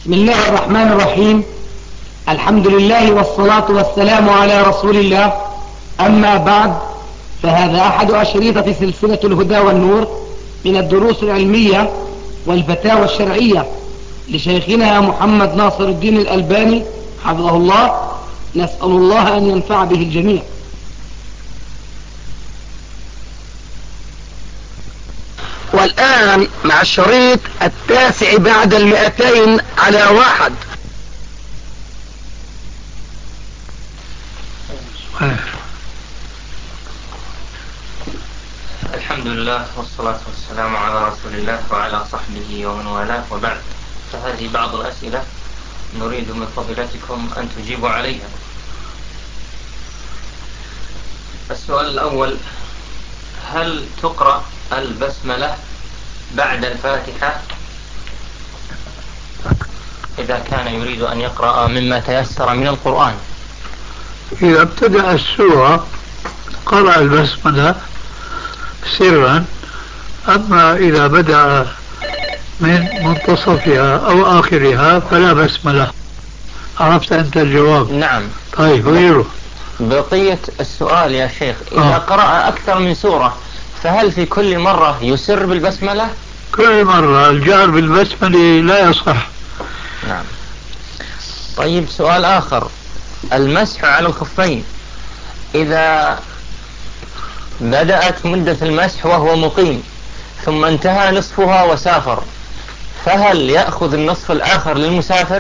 بسم الله الرحمن الرحيم. الحمد لله والصلاة والسلام على رسول الله. أما بعد، فهذا أحد أشريطة سلسلة الهدى والنور من الدروس العلمية والفتاوى الشرعية لشيخنا محمد ناصر الدين الألباني حفظه الله. نسأل الله أن ينفع به الجميع. والآن مع الشريط 9 بعد 200 على 1. الحمد لله والصلاة والسلام على رسول الله وعلى صحبه ومن والاه، وبعد، فهذه بعض الأسئلة نريد من فضيلتكم أن تجيبوا عليها. السؤال الأول: هل تقرأ البسملة بعد الفاتحة إذا كان يريد أن يقرأ مما تيسر من القرآن؟ إذا ابتدأ السورة قرأ البسملة سرا، أما إذا بدأ من منتصفها أو آخرها فلا بسملة. عرفت أنت الجواب؟ نعم. طيب، غيره. بقية السؤال يا شيخ: إذا قرأ أكثر من سورة فهل في كل مرة يسر بالبسملة؟ كل مرة الجهر بالبسملة لا يصح. نعم. طيب، سؤال آخر: المسح على الخفين إذا بدأت مدة المسح وهو مقيم ثم انتهى نصفها وسافر، فهل يأخذ النصف الآخر للمسافر؟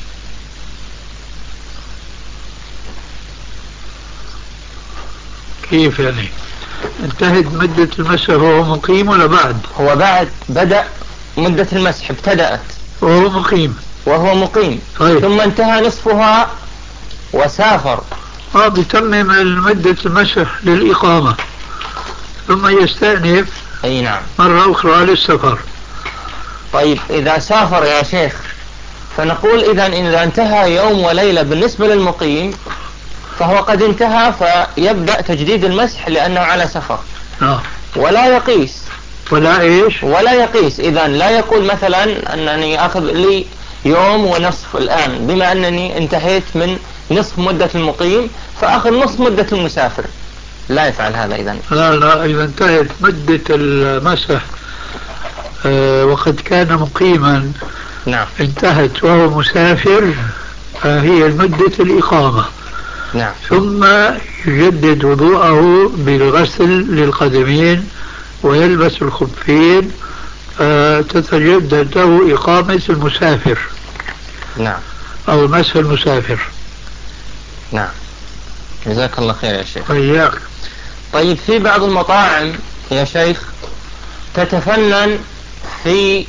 كيف يعني؟ انتهت مدة المسح وهو مقيم ولا بعد؟ هو بعد بدأ مدة المسح، ابتدأت وهو مقيم طيب. ثم انتهى نصفها وسافر. بيتمم مدة المسح للإقامة ثم يستأنف. أي نعم. مرة أخرى للسفر. طيب، إذا سافر يا شيخ فنقول إذا انتهى يوم وليلة بالنسبة للمقيم فهو قد انتهى، فيبدأ تجديد المسح لأنه على سفر. ولا يقيس. ولا إيش؟ ولا يقيس. إذن لا يقول مثلا أنني أخذ لي يوم ونصف الآن بما أنني انتهيت من نصف مدة المقيم فأخذ نصف مدة المسافر. لا يفعل هذا إذن. لا، إذا انتهت مدة المسح وقد كان مقيما، نعم، انتهت وهو مسافر، هي مدة الإقامة. نعم. ثم يجدد وضوءه بالغسل للقدمين ويلبس الخفين، تتجدد له إقامة المسافر. نعم. أو مسح المسافر. نعم. جزاك الله خير يا شيخ. وإياك. طيب، في بعض المطاعم يا شيخ تتفنن في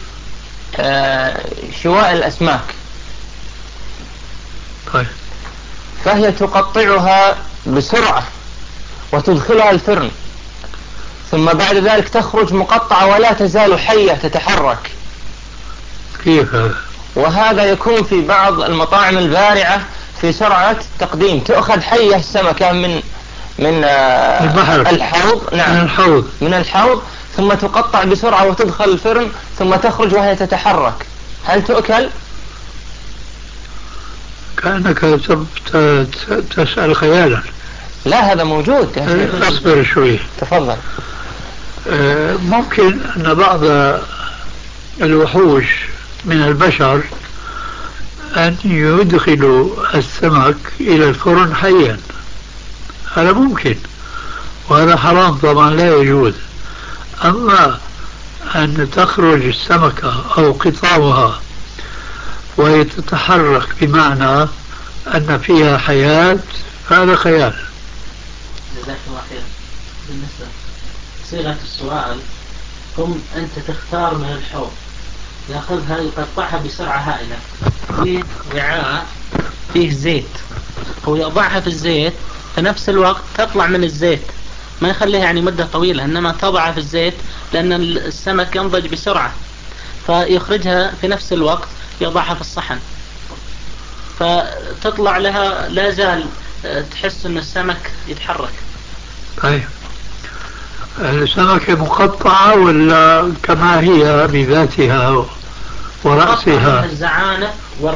شواء الأسماك. طيب. فهي تقطعها بسرعة وتدخلها الفرن، ثم بعد ذلك تخرج مقطعة ولا تزال حية تتحرك. كيف هذا؟ وهذا يكون في بعض المطاعم البارعة في سرعة تقديم. تأخذ حية السمكة من البحر، الحوض. نعم، من الحوض، ثم تقطع بسرعة وتدخل الفرن ثم تخرج وهي تتحرك. هل تؤكل؟ كأنك تسأل خيالا. لا، هذا موجود يا شيخ. اصبر شوي. تفضل. ممكن أن بعض الوحوش من البشر أن يدخلوا السمك إلى الفرن حيا. هذا ممكن، وهذا حرام طبعا، لا يجوز. أما أن تخرج السمكة أو قطعها وهي تتحرك بمعنى أن فيها حياة، هذا خيال. جزاك الله خير. بالنسبة صيغة السؤال: قم أنت تختار من الحوض، يأخذها يقطعها بسرعة هائلة في وعاء فيه زيت، هو يضعها في الزيت في نفس الوقت تطلع من الزيت، ما يخليها يعني مدة طويلة، إنما تضعها في الزيت لأن السمك ينضج بسرعة، فيخرجها في نفس الوقت يضعها في الصحن، فتطلع لها لا زال تحس أن السمك يتحرك. طيب، السمكة مقطعة ولا كما هي بذاتها؟ ورأسها الزعانف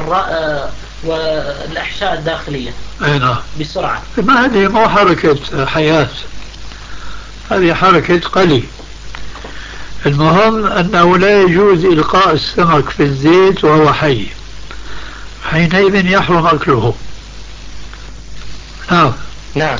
والأحشاء الداخلية. أي نعم. بسرعة. ما هذه مو حركة حياة، هذه حركة قلي. المهم أنه لا يجوز إلقاء السمك في الزيت وهو حي، حينئذ يحرم أكله. نعم. نعم.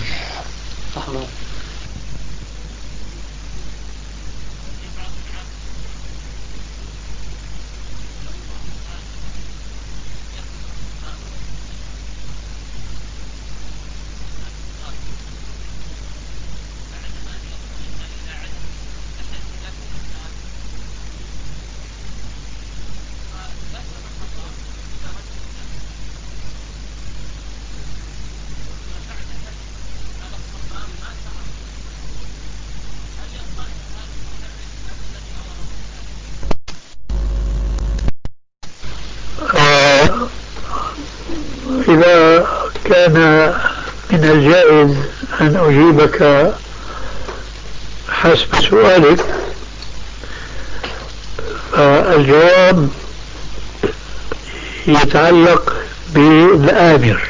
إذا كان من الجائز أن أجيبك حسب سؤالك، فالجواب يتعلق بالآمر،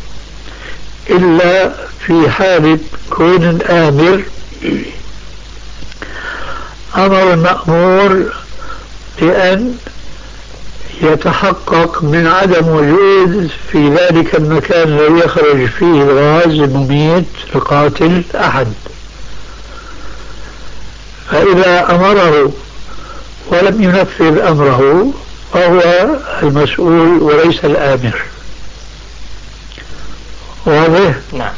إلا في حالة كون الآمر أمر المأمور لأن يتحقق من عدم وجود في ذلك المكان الذي يخرج فيه الغاز المميت القاتل أحد، فإذا أمره ولم ينفذ أمره فهو المسؤول وليس الآمر. واضح؟ نعم.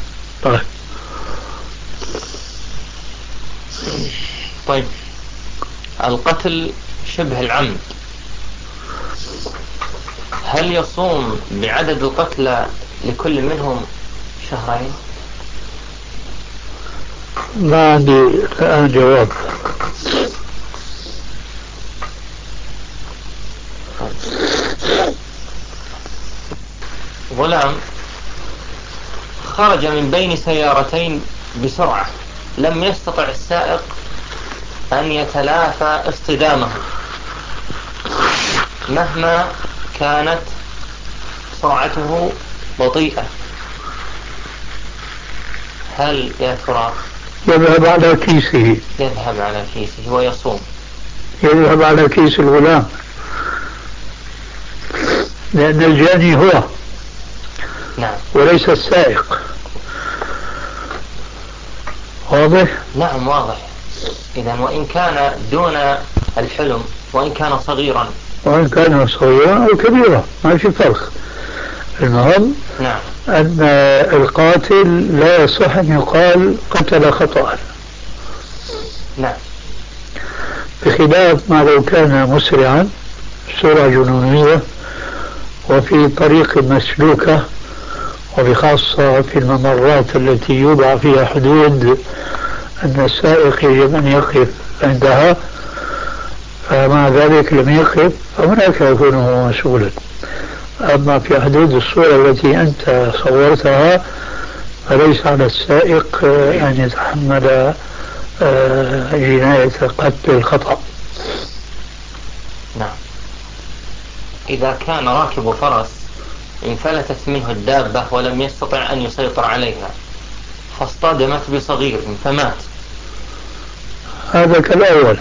طيب القتل شبه العمد، هل يصوم بعدد القتلى لكل منهم شهرين؟ ما عندي الآن جواب. غلام خرج من بين سيارتين بسرعة، لم يستطع السائق أن يتلافى اصطدامه مهما كانت سرعته بطيئة، هل يا ترى يذهب على كيسه؟ يذهب على كيسه ويصوم. يذهب على كيس الغلام، لأن الجاني هو. نعم. وليس السائق. واضح؟ نعم واضح. إذن وإن كان دون الحلم، وإن كان صغيرا، وإن كان صغيرا أو كبيرا ما في فرق. المهم نعم، أن القاتل لا يصح أن يقال قتل خطأ، نعم، بخلاف ما لو كان مسرعا سرعة جنونية وفي طريق مسلوكة، وبخاصة في الممرات التي يوضع فيها حدود أن السائق يجب أن يقف عندها، فمع ذلك لم يقف، فهناك يكون هو مسؤولا. أما في حدود الصورة التي أنت صورتها فليس على السائق أن يتحمل جناية قتل الخطأ. نعم. إذا كان راكب فرس انفلتت منه الدابة ولم يستطع أن يسيطر عليها فاصطدمت بصغير فمات، هذا كالأول،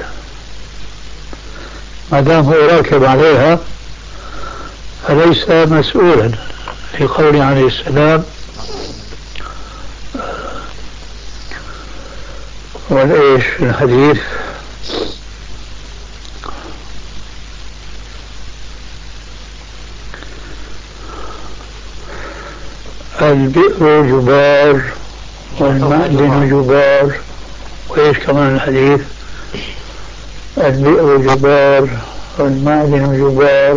ما دام هو راكب عليها فليس مسؤولا، في قوله عليه السلام: والإيش في الحديث؟ البئر جبار والمعدن جبار، وإيش كمان الحديث؟ البئر جبار والمعدن جبار،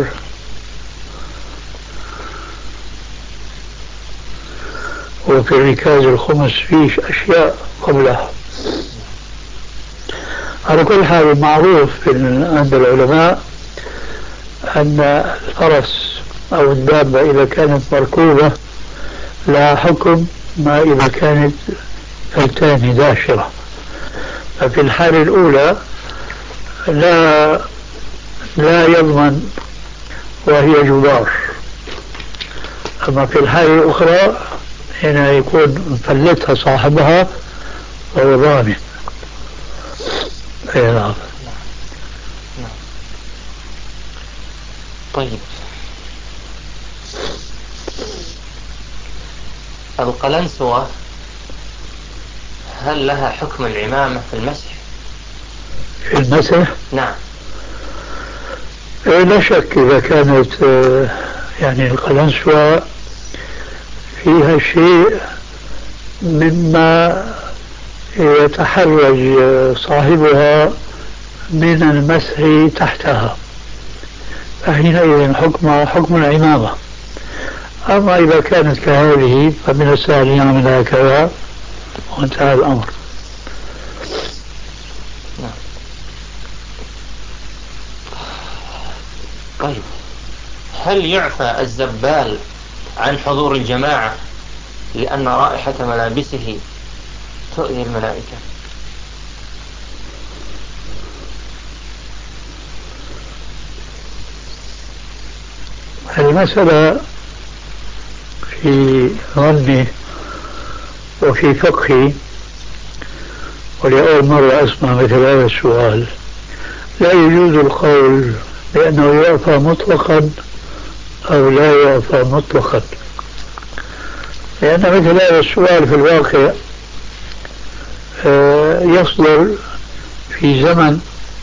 وفي الركاز الخمس فيه أشياء قبلها. على كل حال معروف عند العلماء أن الفرس أو الدابة إذا كانت مركوبة لها حكم ما إذا كانت فلتان داشرة. ففي الحالة الأولى لا يضمن وهي جدار. أما في الحالة الأخرى هنا يكون مفلتها صاحبها وهو ضامن. أي نعم. طيب، القلنسوة هل لها حكم العمامة في المسح؟ في المسح؟ نعم. لا شك إذا كانت يعني القلنسوة فيها شيء مما يتحرج صاحبها من المسح تحتها، فحينئذ حكمها حكم العمامة. أما إذا كانت كهذه فمن السهل يعمل هكذا وانتهى الأمر. طيب، هل يعفى الزبال عن حضور الجماعة لأن رائحة ملابسه تؤذي الملائكة؟ المسألة في ظني وفي فقهي، ولأول مرة أسمع مثل هذا السؤال، لا يجوز القول بأنه يعفى مطلقا أو لا يعفى مطلقا، لأن مثل هذا السؤال في الواقع يصدر في زمن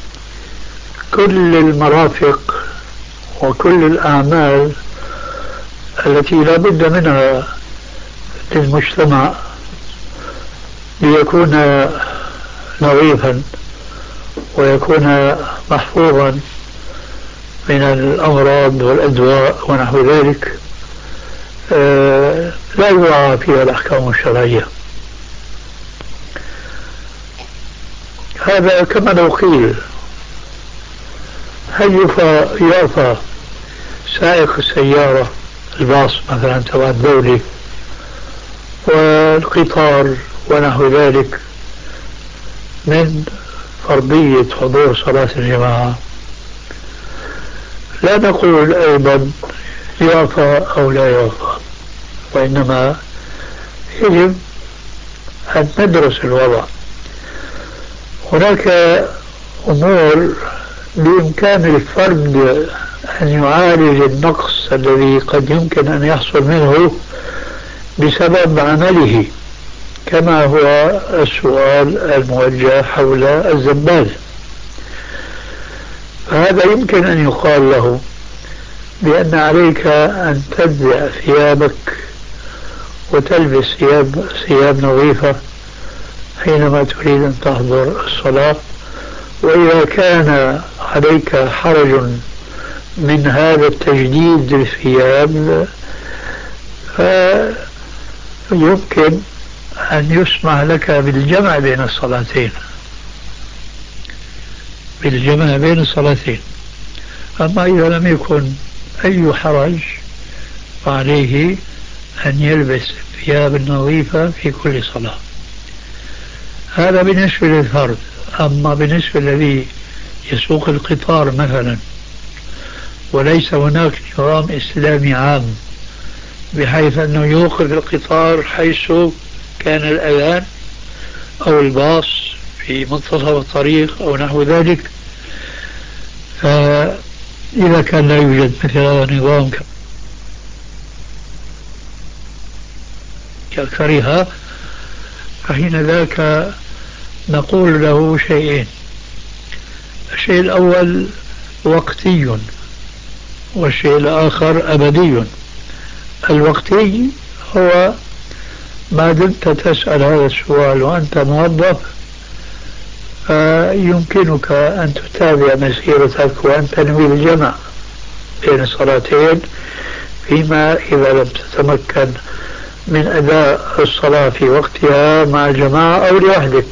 كل المرافق وكل الأعمال التي لا بد منها للمجتمع ليكون نظيفا ويكون محفوظا من الأمراض والأدواء ونحو ذلك، لا يراعى فيها الأحكام الشرعية. هذا كما لو قيل هل يعفى سائق السيارة الباص مثلا تبع الدولة والقطار ونحو ذلك من فرضية حضور صلاة الجماعة؟ لا نقول أيضا يعفى أو لا يعفى، وإنما يجب أن ندرس الوضع. هناك أمور بإمكان الفرد أن يعالج النقص الذي قد يمكن أن يحصل منه بسبب عمله، كما هو السؤال الموجه حول الزبال. فهذا يمكن أن يقال له بأن عليك أن تنزع ثيابك وتلبس ثياب نظيفة حينما تريد أن تحضر الصلاة، وإذا كان عليك حرج من هذا التجديد للثياب فيمكن أن يسمح لك بالجمع بين الصلاتين، أما إذا لم يكن أي حرج فعليه أن يلبس الثياب النظيفة في كل صلاة. هذا بالنسبة للفرد. أما بالنسبة الذي يسوق القطار مثلا وليس هناك نظام إسلامي عام بحيث أنه يوقف القطار حيث كان الأذان أو الباص في منتصف الطريق أو نحو ذلك، فإذا كان لا يوجد مثل هذا النظام كأكثرها، فحين ذاك نقول له شيئين: الشيء الأول وقتي، والشيء الآخر أبدي. الوقتي هو ما دمت تسأل هذا السؤال وأنت موظف يمكنك أن تتابع مسيرتك وأن تنوي الجمع بين الصلاتين، فيما إذا لم تتمكن من أداء الصلاة في وقتها مع جماعة أو لوحدك.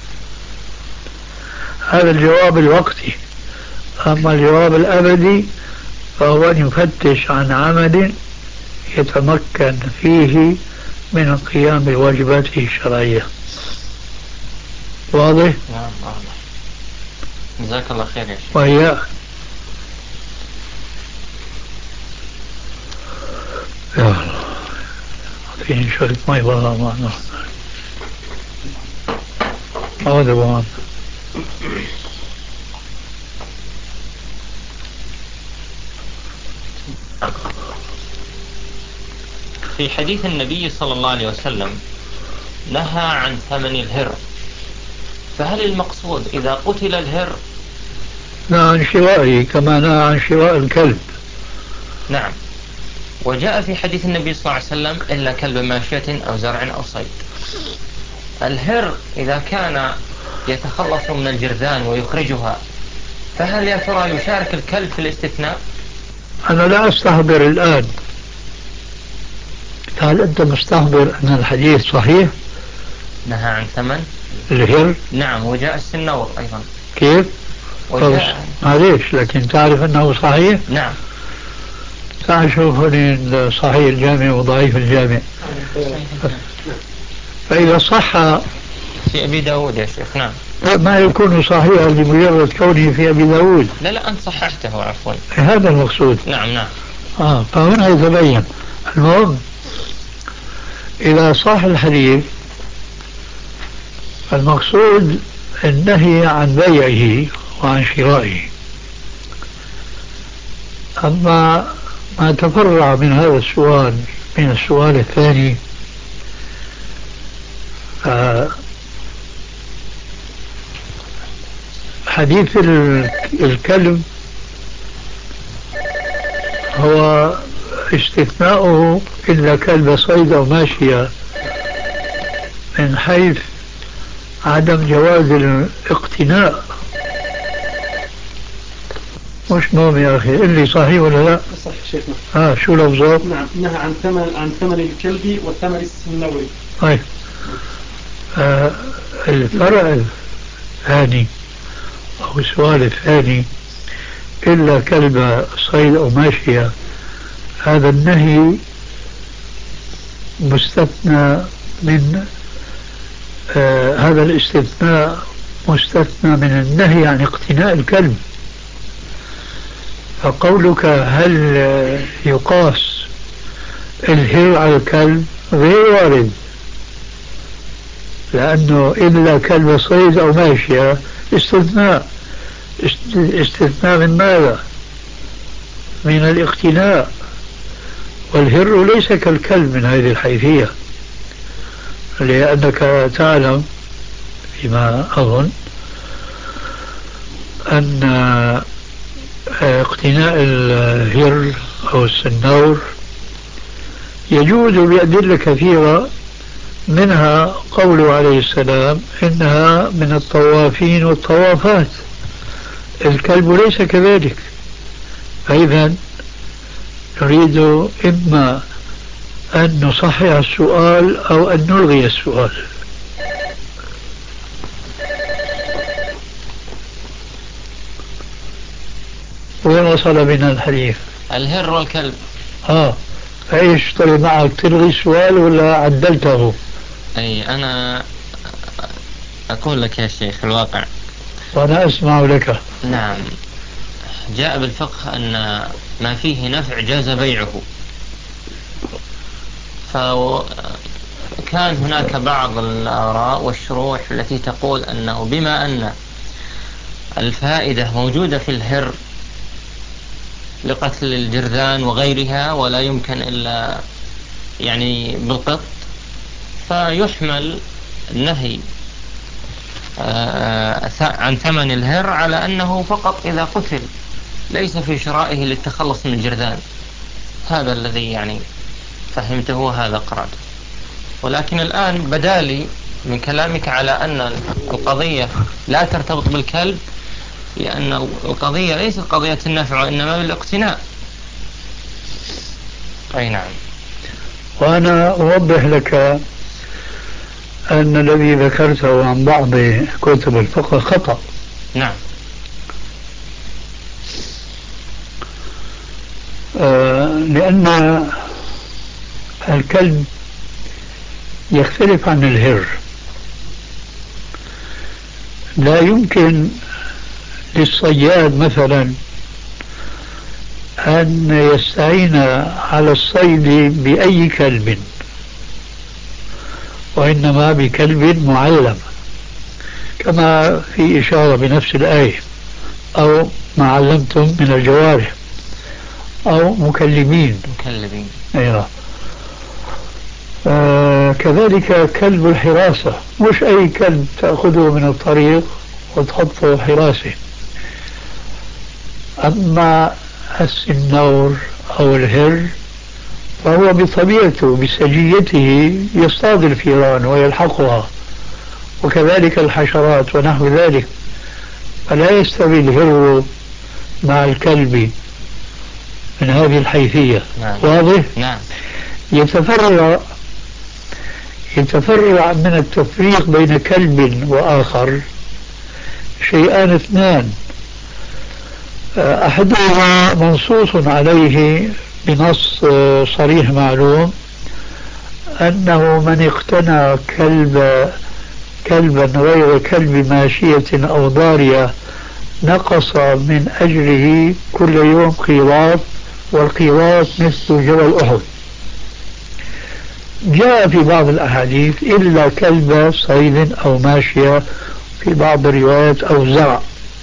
هذا الجواب الوقتي. أما الجواب الأبدي فهو أن يفتش عن عمل يتمكن فيه من القيام بواجباته الشرعية. واضح؟ نعم واضح. جزاك الله خير يا شيخ. وهي يا الله أعطيني شوية مي والله ما أعرف هذا بعض. في حديث النبي صلى الله عليه وسلم نهى عن ثمن الهر، فهل المقصود إذا قتل الهر؟ نهى عن شرائه كما نهى عن شراء الكلب. نعم. وجاء في حديث النبي صلى الله عليه وسلم إلا كلب ماشية أو زرع أو صيد. الهر إذا كان يتخلص من الجرذان ويخرجها، فهل يا ترى يشارك الكلب في الاستثناء؟ أنا لا أستحضر الآن، هل أنت مستحضر أن الحديث صحيح؟ نهى عن ثمن الهر؟ نعم. وجاء السنور أيضا. كيف؟ معليش، لكن تعرف أنه صحيح؟ نعم. تعال شوف صحيح الجامع وضعيف الجامع. فإذا صح في أبي داود يا شيخ. نعم. ما يكون صحيحا لمجرد كونه في أبي داود. لا أنت صححته عفوا. هذا المقصود. نعم. فهنا يتبين. المهم إذا صح الحديث المقصود النهي عن بيعه وعن شرائه. أما ما تفرع من هذا السؤال من السؤال الثاني، حديث الكلب هو استثناؤه إلا كلب صيد أو ماشية من حيث عدم جواز الاقتناء. مش مهم يا أخي، اللي صحيح ولا لا؟ صحيح شيخنا. شو لفظه؟ نعم، نهى عن ثمن الكلب والثمن السنوري. طيب. الفرع الثاني أو السؤال الثاني إلا كلب صيد أو ماشية، هذا النهي مستثنى من هذا الاستثناء مستثنى من النهي عن اقتناء الكلب. فقولك هل يقاس الهر على الكلب غير وارد، لأنه إلا كلب صيد أو ماشية استثناء من ماذا؟ من الاقتناء، والهر ليس كالكلب من هذه الحيثية، لأنك تعلم فيما أظن أن اقتناء الهر أو السنور يجوز بأدلة كثيرة، منها قوله عليه السلام إنها من الطوافين والطوافات. الكلب ليس كذلك. فإذا نريد إما أن نصحح السؤال أو أن نلغي السؤال. وين وصل بنا الحديث؟ الهر والكلب. فإيش طلع معك، تلغي السؤال ولا عدلته؟ أي أنا أقول لك يا شيخ الواقع وأنا أسمع لك. نعم. جاء بالفقه أن ما فيه نفع جاز بيعه، فكان هناك بعض الآراء والشروح التي تقول أنه بما أن الفائدة موجودة في الهر لقتل الجرذان وغيرها ولا يمكن إلا يعني بالقط، فيحمل النهي عن ثمن الهر على أنه فقط إذا قتل، ليس في شرائه للتخلص من الجرذان. هذا الذي يعني فهمته وهذا قرأته. ولكن الآن بدالي من كلامك على أن القضية لا ترتبط بالكلب، لأن القضية ليست قضية النفع وإنما بالاقتناء. أي نعم. وأنا أوضح لك أن الذي ذكرته عن بعض كتب الفقه خطأ. نعم. لأن الكلب يختلف عن الهر. لا يمكن للصياد مثلا أن يستعين على الصيد بأي كلب، وإنما بكلب معلم، كما في إشارة بنفس الآية، أو ما علمتم من الجوارح، أو مكلبين. أيوة. كذلك كلب الحراسة، مش أي كلب تأخذه من الطريق وتحطه حراسة. أما السنور أو الهر فهو بطبيعته بسجيته يصطاد الفيران ويلحقها، وكذلك الحشرات ونحو ذلك، فلا يستوي الهر مع الكلب من هذه الحيثية. نعم. واضح؟ نعم. يتفرع من التفريق بين كلب وآخر شيئان اثنان، أحدهما منصوص عليه بنص صريح معلوم، أنه من اقتنى كلبا غير كلب ماشية أو ضارية نقص من أجره كل يوم قيراط، والقيراط مثل جبل أحد. جاء في بعض الأحاديث إلا كلب صيد أو ماشية، في بعض الروايات أو زرع.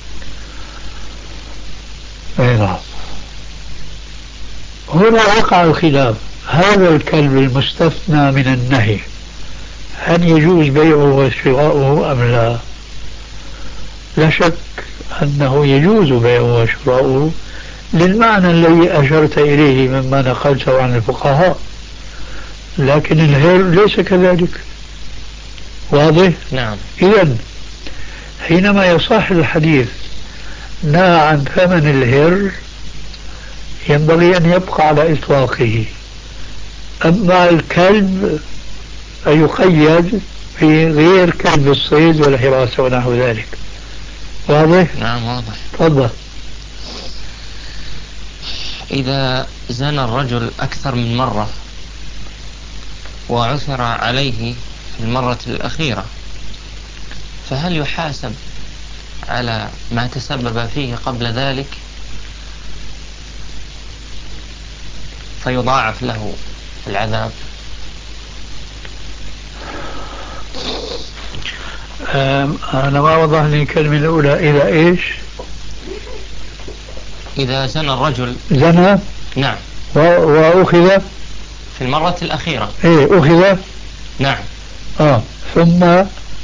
هنا وقع الخلاف، هذا الكلب المستثنى من النهي هل يجوز بيعه وشراؤه أم لا؟ لا شك أنه يجوز بيعه وشراؤه للمعنى الذي أشرت إليه مما نقلته عن الفقهاء، لكن الهر ليس كذلك. واضح؟ نعم. إذن حينما يصح الحديث نهى عن ثمن الهر ينبغي أن يبقى على إطلاقه. أما الكلب فيقيد في غير كلب الصيد والحراسة ونحو ذلك. واضح؟ نعم واضح. تفضل. إذا زنى الرجل أكثر من مرة وعثر عليه في المرة الأخيرة، فهل يحاسب على ما تسبب فيه قبل ذلك فيضاعف له العذاب؟ أنا ما وضح لي الكلمة الأولى. إذا إيش؟ إذا زنى الرجل. زنى؟ نعم. وأخذ في المرة الأخيرة. إيه أخذ؟ نعم. ثم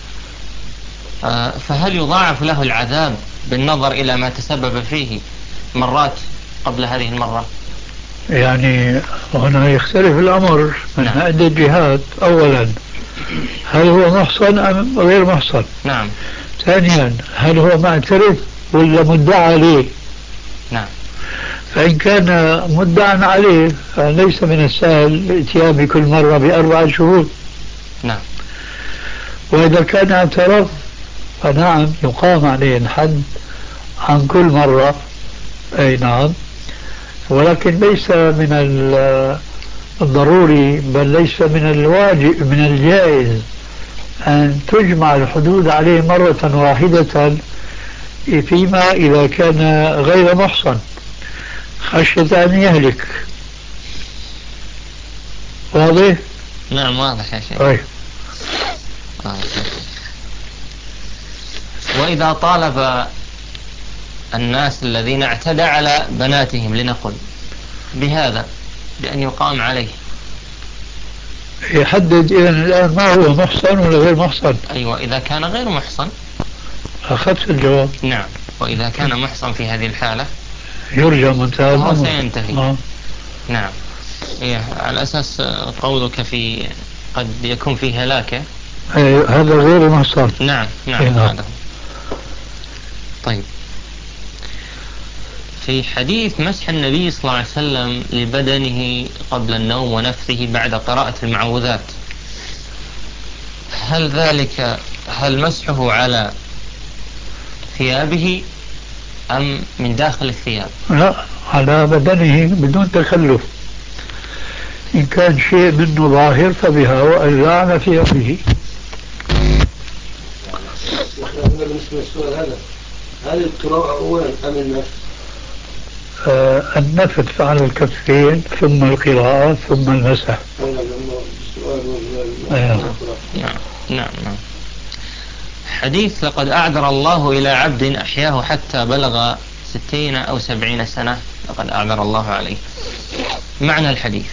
فهل يضاعف له العذاب بالنظر إلى ما تسبب فيه مرات قبل هذه المرة؟ يعني هنا يختلف الأمر من عدة جهات. أولا، هل هو محصن أم غير محصن؟ نعم. ثانيا، هل هو معترف ولا مدعى عليه؟ نعم. فإن كان مدعى عليه فليس من السهل الاتيان بكل مرة ب4 شهود. نعم. وإذا كان اعترف فنعم يقام عليه الحد عن كل مرة. أي نعم. ولكن ليس من الضروري، بل ليس من الواجب، من الجائز أن تجمع الحدود عليه مرة واحدة، فيما إذا كان غير محصن خشية أن يهلك. واضح؟ نعم واضح يا شيخ. طيب. وإذا طالب الناس الذين اعتدى على بناتهم لنقل بهذا بأن يقام عليه، يحدد إذن الآن ما هو محصن ولا غير محصن؟ أيوة، إذا كان غير محصن أخذت الجواب. نعم. وإذا كان محصن في هذه الحالة يرجى منتهى الأمر سينتهي. نعم. إيه، على أساس قولك في قد يكون فيه هلاكة. هذا غير محصن. نعم. نعم. هذا. طيب، في حديث مسح النبي صلى الله عليه وسلم لبدنه قبل النوم ونفثه بعد قراءة المعوذات، هل مسحه على ثيابه أم من داخل الثياب؟ لا، على بدنه بدون تكلف. إن كان شيء منه ظاهر فبها، وإلا على ثيابه. بالنسبة للسؤال هذا، هل القراءة أولا أم النفس؟ النفث على الكفين ثم القراءة ثم المسح. نعم. حديث لقد أعذر الله إلى عبد أحياه حتى بلغ 60 أو 70 سنة، لقد أعذر الله عليه. معنى الحديث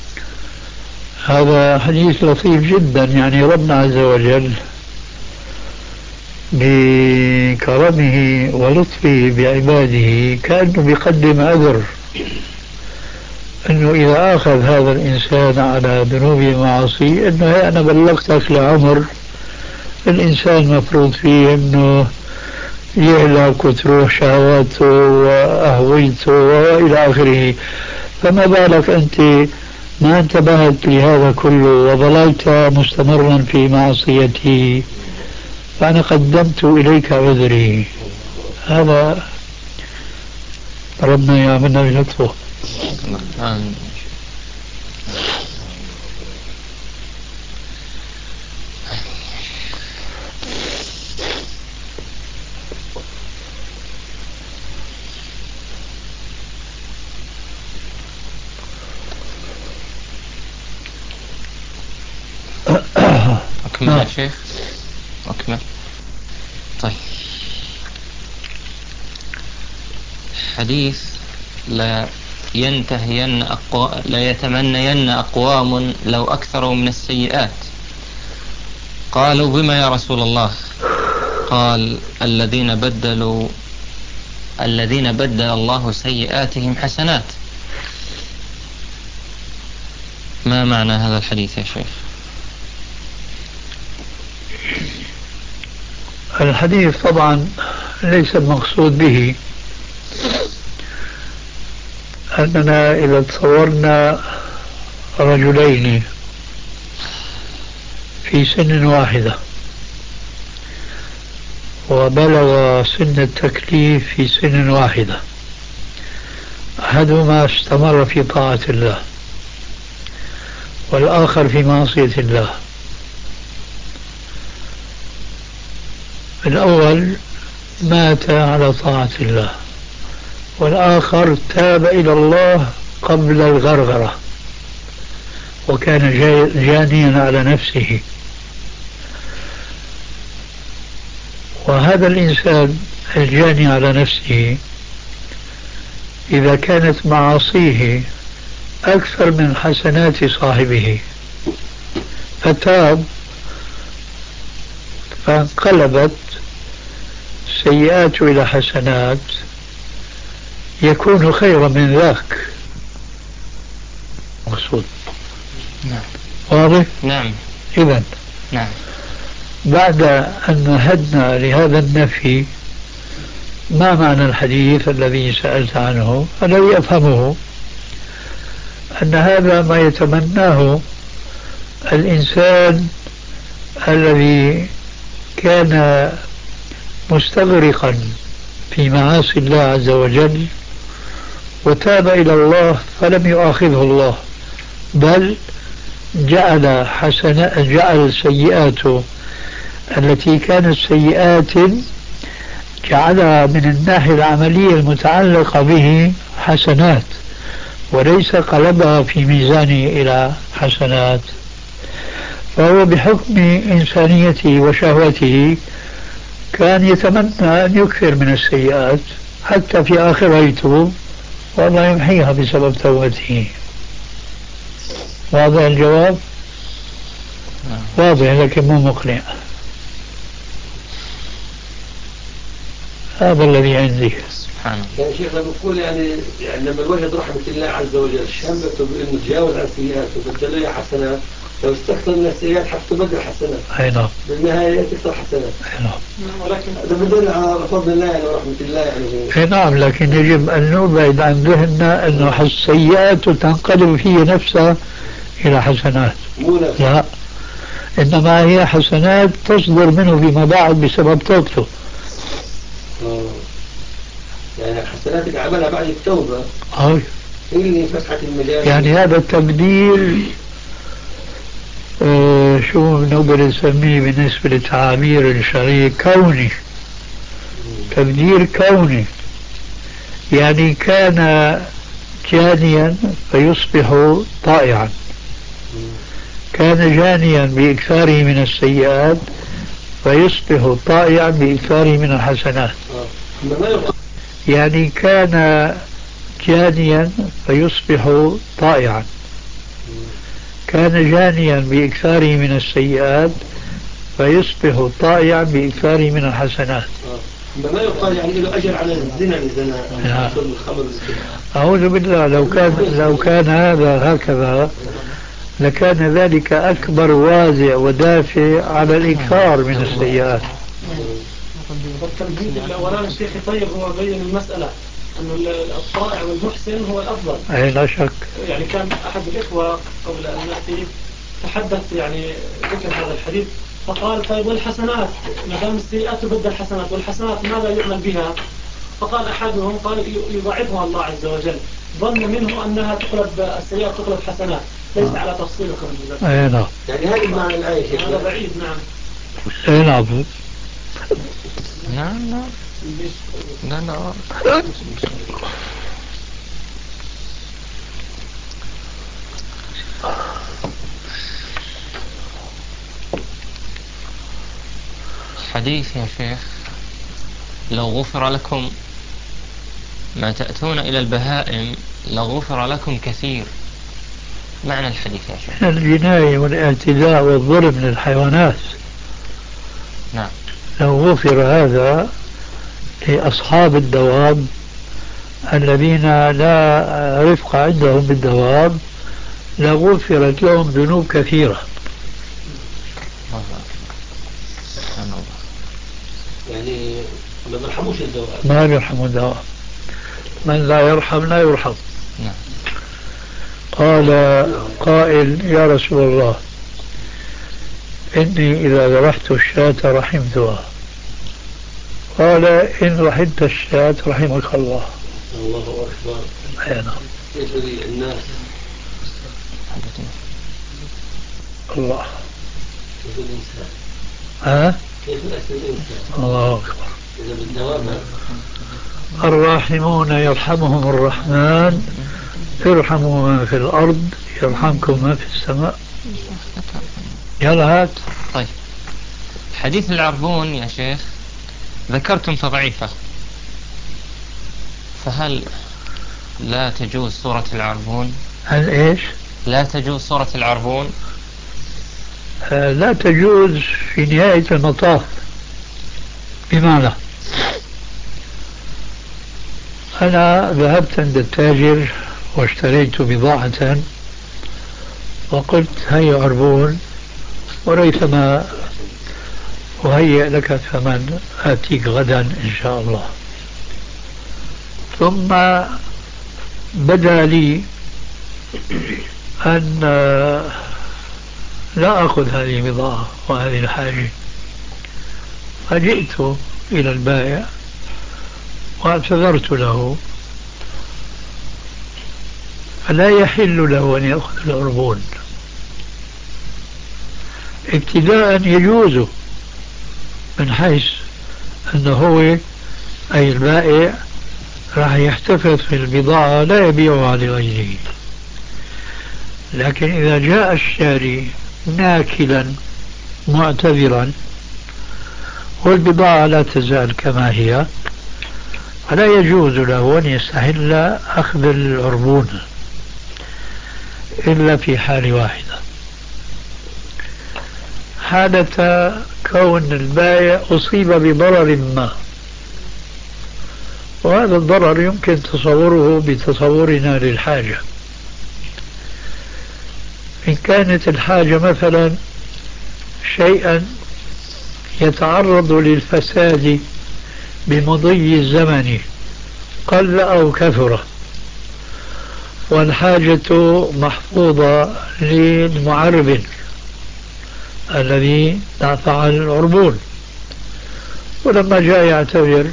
هذا حديث لطيف جدا. يعني ربنا عز وجل بكرمه ولطفه بعباده كأنه بيقدم عذر، أنه إذا أخذ هذا الإنسان على ذنوب معاصي أنه أنا بلغتك لعمر الإنسان مفروض فيه أنه يهلك وتروح شهواته وأهويته وإلى آخره، فما بالك أنت ما انتبهت لهذا كله وظللت مستمرا في معصيتي، فأنا قدمت إليك عذري. هذا ربنا يعملنا بلطفه. أكمل يا شيخ، أكمل. طيب، حديث لا يتمنين أقوام لو أكثروا من السيئات. قالوا بما يا رسول الله؟ قال الذين بدل الله سيئاتهم حسنات. ما معنى هذا الحديث يا شيخ؟ الحديث طبعا ليس المقصود به أننا إذا تصورنا رجلين في سن واحدة وبلغ سن التكليف في سن واحدة، أحدهما استمر في طاعة الله والآخر في معصية الله، الأول مات على طاعة الله والآخر تاب إلى الله قبل الغرغرة وكان جانيا على نفسه. وهذا الإنسان الجاني على نفسه إذا كانت معاصيه أكثر من حسنات صاحبه فتاب فانقلبت سيئات إلى حسنات يكون خيرا من ذاك. مقصود؟ نعم. واضح؟ نعم. إذن نعم. بعد أن مهدنا لهذا النفي، ما معنى الحديث الذي سألت عنه؟ الذي أفهمه أن هذا ما يتمناه الإنسان الذي كان مستغرقا في معاصي الله عز وجل وتاب إلى الله فلم يؤاخذه الله، بل جعل سيئاته التي كانت سيئات جعلها من الناحية العملية المتعلقة به حسنات وليس قلبها في ميزانه إلى حسنات. فهو بحكم إنسانيته وشهوته كان يتمنى أن يكثر من السيئات حتى في آخر يتوب والله يمحيها بسبب توبته. واضح الجواب؟ واضح لكن مو مقنع. هذا الذي عندي. يعني شيخنا بقول يعني لما الواحد رحمة الله عز وجل شمته بأنه تجاوز عن سيئاته وبدل حسنات، لو استكثر من السيئات حتى تبدل حسنات. أي نعم. بالنهاية تكثر حسنات. أي نعم. ولكن هذا بدل على فضل الله يعني ورحمة الله يعني. أي نعم، لكن يجب أن نبعد عن ذهننا أنه السيئات تنقلب فيه نفسها إلى حسنات. لا، إنما هي حسنات تصدر منه فيما بعد بسبب توبته. يعني حسناتك عملها بعد التوبة. اللي فتحت المجال. يعني هذا التبديل شو نقدر نسميه بالنسبة لتعابير الشرعية؟ كوني. تبديل كوني، يعني كان جانيا فيصبح طائعا، كان جانيا بإكثاره من السيئات فيصبح طائعا بإكثاره من الحسنات. يعني كان جانيا فيصبح طائعا، كان جانيا بإكثاره من السيئات فيصبح طائعا بإكثاره من الحسنات. ما يقال يعني له أجر على الزنا إذا شرب الخمر. أعوذ بالله، لو كان هذا هكذا لكان ذلك أكبر وازع ودافع على الإكثار من السيئات. والتمهيد الأولاني الشيخ طيب هو بين المسألة أنه الطائع والمحسن هو الأفضل. أي لا شك. يعني كان أحد الإخوة قبل أن نأتي تحدث يعني ذكر هذا الحديث فقال طيب والحسنات ما دام السيئات تبدل حسنات والحسنات ماذا يعمل بها؟ فقال أحدهم قال يضاعفها الله عز وجل، ظن منه أنها تقلب السيئات تقلب حسنات، ليس على تفصيلكم. أي نعم. يعني هذه معنى الآية. هذا بعيد. نعم. أي نعم. نعم. حديث يا شيخ لو غفر لكم ما تأتون إلى البهائم لغفر لكم كثير، معنى الحديث يا شيخ الجناية والاعتداء والظلم للحيوانات. نعم. لو غفر هذا لأصحاب الدواب الذين لا رفق عندهم بالدواب لغفرت لهم ذنوب كثيرة. يعني ما بيرحموش الدواب. ما بيرحموا الدواب، من لا يرحم لا يرحم. نعم. قال قائل يا رسول الله إني إذا ذبحت الشاة رحمتها، قال إن رحمت الشاة رحمك الله. الله أكبر. نعم. يجري الناس. الله. كيف الإنسان. ها؟ كيف الإنسان. الله أكبر. إذا بالدوام. الراحمون يرحمهم الرحمن ارحموا من في الأرض يرحمكم من في السماء. يلا هات. طيب حديث العربون يا شيخ ذكرتم تضعيفه، فهل لا تجوز سورة العربون؟ هل إيش؟ لا تجوز سورة العربون؟ لا تجوز في نهاية المطاف. بمعنى أنا ذهبت عند التاجر واشتريت بضاعة وقلت هيا عربون وريثما وهيئ لك ثمن آتيك غدا إن شاء الله. ثم بدا لي أن لا أخذ هذه البضاعة وهذه الحاجة، فجئت إلى البائع واعتذرت له، فلا يحل له أن يأخذ العربون. ابتداء يجوز من حيث أنه هو أي البائع راح يحتفظ في البضاعة لا يبيعها لغيره، لكن إذا جاء الشاري ناكلا معتذرا والبضاعة لا تزال كما هي فلا يجوز له أن يستحل أخذ العربون إلا في حال واحدة، حالة كون البائع أصيب بضرر ما، وهذا الضرر يمكن تصوره بتصورنا للحاجة. إن كانت الحاجة مثلا شيئا يتعرض للفساد بمضي الزمن قل أو كثر، والحاجة محفوظة للمعرب الذي دفع العربون، ولما جاء يعتبر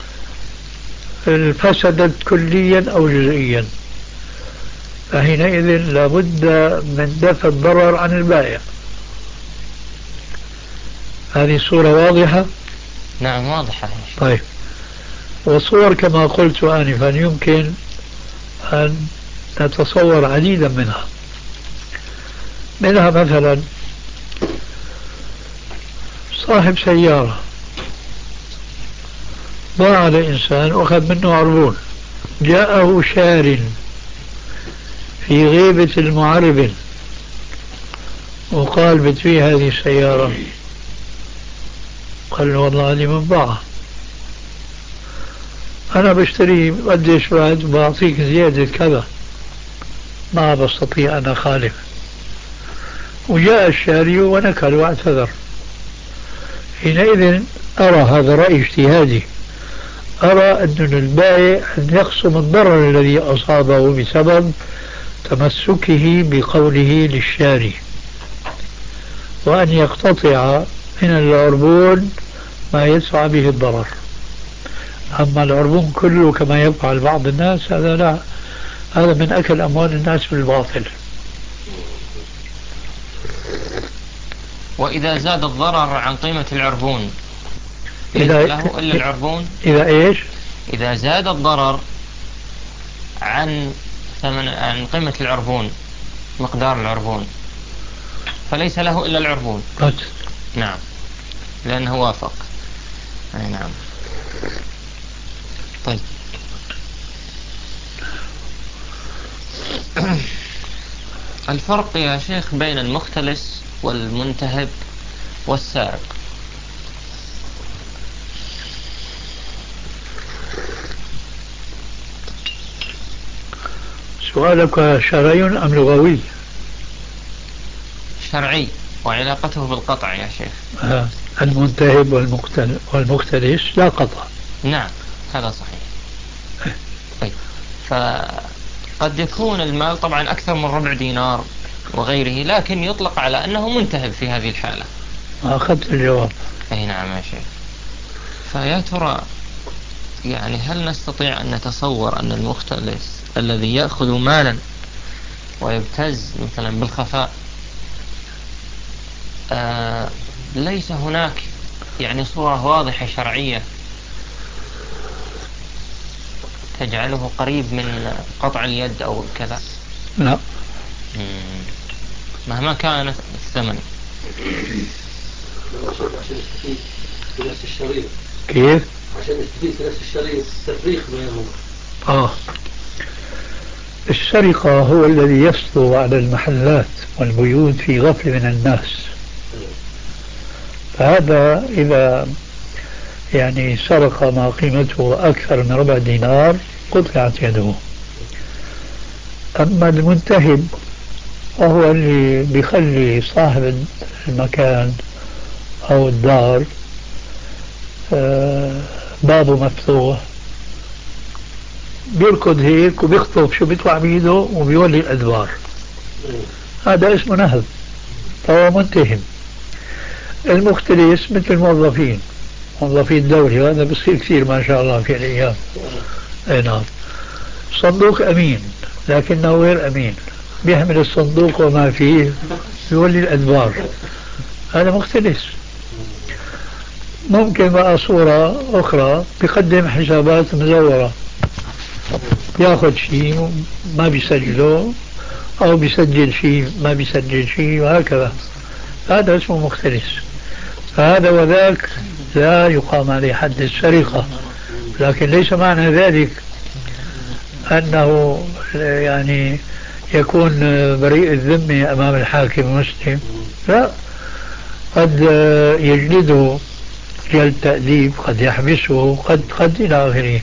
فسدت كليا أو جزئيا، فحينئذ لابد من دفع الضرر عن البائع. هذه الصورة واضحة؟ نعم واضحة. طيب والصور كما قلت آنفا يمكن أن نتصور عديدا منها مثلا صاحب سيارة ضاع لإنسان وأخذ منه عربون، جاءه شار في غيبة المعرب وقال بتبيع هذه السيارة، قال له والله هذه منباعة، أنا بشتري قديش بعد بعطيك زيادة كذا، ما بستطيع أن أخالف. وجاء الشاري ونكل واعتذر. حينئذ أرى، هذا رأي اجتهادي، أرى أن البائع أن يقسم الضرر الذي أصابه بسبب تمسكه بقوله للشاري، وأن يقتطع من العربون ما يدفع به الضرر. أما العربون كله كما يفعل بعض الناس هذا لا، هذا من أكل أموال الناس بالباطل. وإذا زاد الضرر عن قيمة العربون ليس له إلا العربون. إذا إيش؟ إذا زاد الضرر عن قيمة العربون، مقدار العربون، فليس له إلا العربون. نعم، لأنه وافق. أي نعم. طيب. الفرق يا شيخ بين المختلس والمنتهب والسارق. سؤالك شرعي أم لغوي؟ شرعي، وعلاقته بالقطع يا شيخ. المنتهب والمختلس لا قطع. نعم، هذا صحيح. طيب، فقد يكون المال طبعا أكثر من ربع دينار وغيره، لكن يطلق على أنه منتهب في هذه الحالة. أخذت الجواب. أي نعم يا شيخ. فيا ترى يعني هل نستطيع أن نتصور أن المختلس الذي يأخذ مالا ويبتز مثلا بالخفاء ليس هناك يعني صورة واضحة شرعية تجعله قريب من قطع اليد أو كذا؟ لا. مهما كان الثمن. كيف؟ عشان يستفيد في نفس الشريط التفريق بينهم. السرقة هو الذي يسطو على المحلات والبيوت في غفل من الناس، فهذا إذا يعني سرق ما قيمته أكثر من ربع دينار قطعت يده. أما المنتهب وهو اللي بيخلي صاحب المكان أو الدار بابه مفتوح، بيركض هيك وبيخطف شو بيطلع بيده وبيولي الأدوار، هذا اسمه نهب، فهو منتهب. المختلس مثل موظفين الدولة، هذا بصير كثير ما شاء الله في الأيام. أي نعم. صندوق أمين لكنه غير أمين، بيحمل الصندوق وما فيه بيولي الأدوار، هذا مختلس. ممكن بقى صورة أخرى بيقدم حسابات مزورة، ياخذ شيء ما بيسجله أو بيسجل شيء ما بيسجل شيء وهكذا، هذا اسمه مختلس. فهذا وذاك لا يقام عليه حد السرقة، لكن ليس معنى ذلك أنه يعني يكون بريء الذمة أمام الحاكم المسلم، لا، قد يجلده جلد تأديب، قد يحبسه، قد إلى آخره.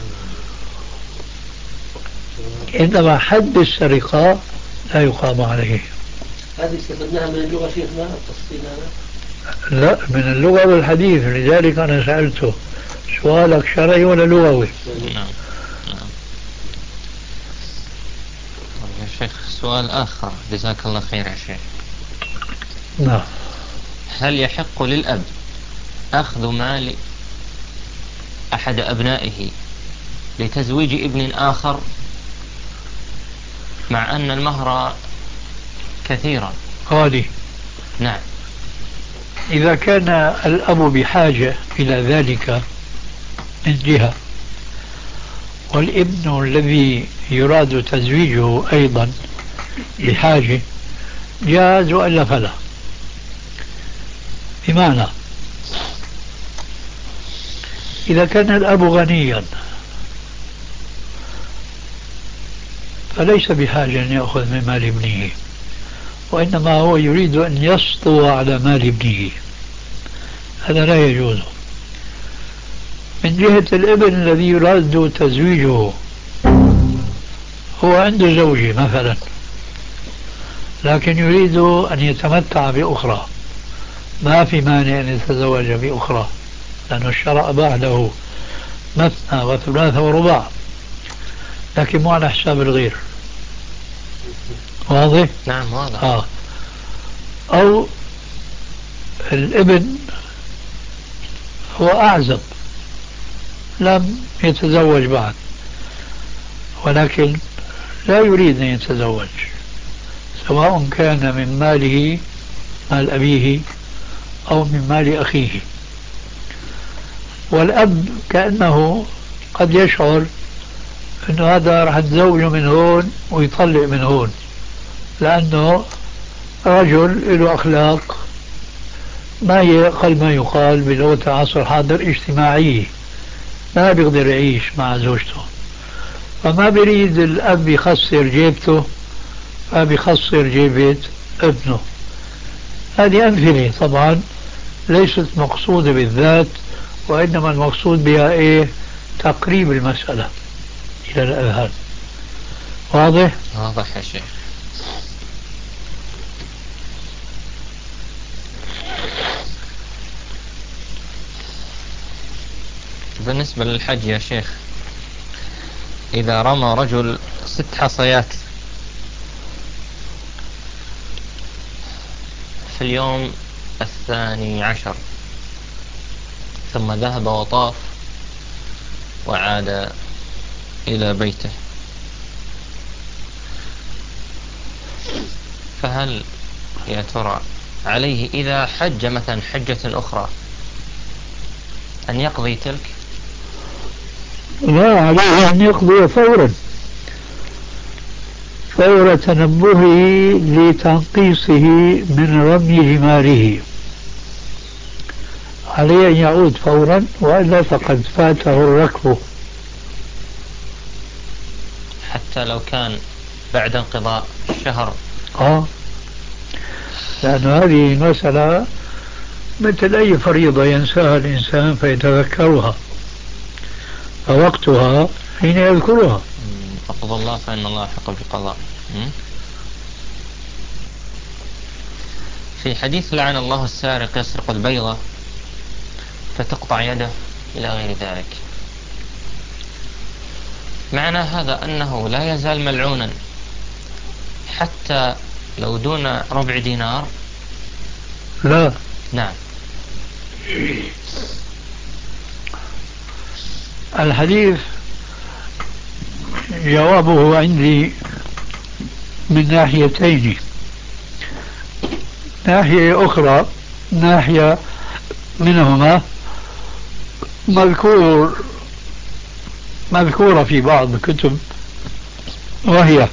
إنما حد السرقة لا يقام عليه. هذه استفدناها من اللغة شيخنا التفصيل هذا؟ لا، من اللغة والحديث، لذلك أنا سألته سؤالك شرعي ولا لغوي؟ نعم. يا شيخ سؤال آخر، جزاك الله خير يا شيخ. نعم. هل يحق للأب أخذ مال أحد أبنائه لتزويج ابن آخر مع أن المهر كثيرا؟ غالي. نعم. إذا كان الأب بحاجة إلى ذلك من جهة، والابن الذي يراد تزويجه أيضا بحاجة جاز وإلا فلا. بمعنى إذا كان الأب غنيا فليس بحاجة أن يأخذ من مال ابنه، وإنما هو يريد أن يسطو على مال ابنه، هذا لا يجوز. من جهة الابن الذي يراد تزويجه، هو عنده زوجة مثلا لكن يريد أن يتمتع بأخرى، ما في مانع أن يتزوج بأخرى، لأن الشرع أباح له مثنى وثلاثة ورباع، لكن مو على حساب الغير. واضح؟ نعم واضح. أو الابن هو أعزب لم يتزوج بعد، ولكن لا يريد أن يتزوج، سواء كان من ماله مال أبيه أو من مال أخيه، والأب كأنه قد يشعر أنه هذا راح يتزوجه من هون ويطلق من هون، لأنه رجل له أخلاق ما هي أقل ما يقال بلغة العصر الحاضر اجتماعية، ما بيقدر يعيش مع زوجته، فما بيريد الأب يخسر جيبته فبيخسر جيبة ابنه. هذه أمثلة طبعا ليست مقصودة بالذات، وإنما المقصود بها إيه؟ تقريب المسألة إلى الأذهان. واضح؟ واضح يا شيخ. بالنسبة للحج يا شيخ، إذا رمى رجل 6 حصيات في اليوم 12 ثم ذهب وطاف وعاد إلى بيته، فهل يا ترى عليه إذا حج مثلا حجة أخرى أن يقضي تلك؟ لا، عليه أن يقضي فور تنبهه لتنقيصه من رمي جماره، عليه أن يعود فورا، وإلا فقد فاته الركب. حتى لو كان بعد انقضاء الشهر. لأن هذه مسألة مثل أي فريضة ينساها الإنسان فيتذكرها، فوقتها حين يذكرها. فقضى الله فإن الله حق بالقضاء. في حديث لعن الله السارق يسرق البيضة فتقطع يده إلى غير ذلك، معنى هذا أنه لا يزال ملعونا حتى لو دون ربع دينار؟ لا. نعم. الحديث جوابه عندي من ناحيتين. ناحية أخرى، ناحية منهما مذكورة في بعض الكتب، وهي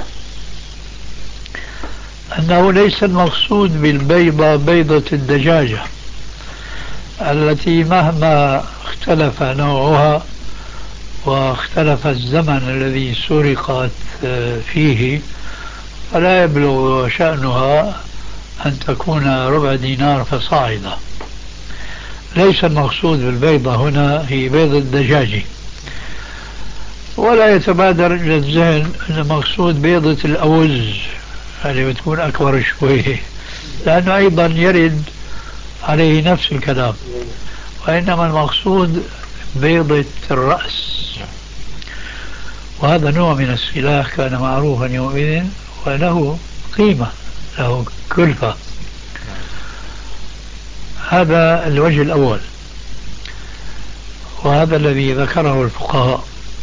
أنه ليس المقصود بالبيضة بيضة الدجاجة التي مهما اختلف نوعها واختلف الزمن الذي سرقت فيه فلا يبلغ شأنها أن تكون ربع دينار فصاعدا. ليس المقصود بالبيضة هنا هي بيضة الدجاجة، ولا يتبادر إلى الذهن أن المقصود بيضة الأوز اللي بتكون أكبر شوية، لأنه أيضا يرد عليه نفس الكلام، وإنما المقصود بيضة الرأس، وهذا نوع من السلاح كان معروفا يومئذ وله قيمة، له كلفة. هذا الوجه الأول، وهذا الذي ذكره الفقهاء.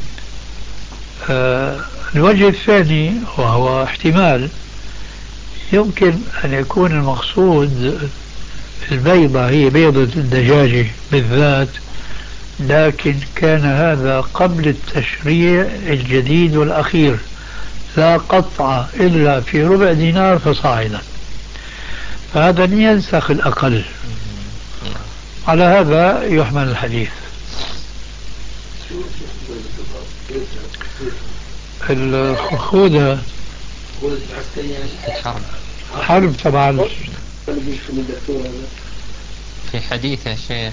الوجه الثاني وهو احتمال يمكن أن يكون المقصود البيضة هي بيضة الدجاجة بالذات لكن كان هذا قبل التشريع الجديد والأخير، لا قطع إلا في ربع دينار فصاعدا، فهذا ينسخ الأقل. على هذا يحمل الحديث. الخوذة حرب طبعا. في حديث يا شيخ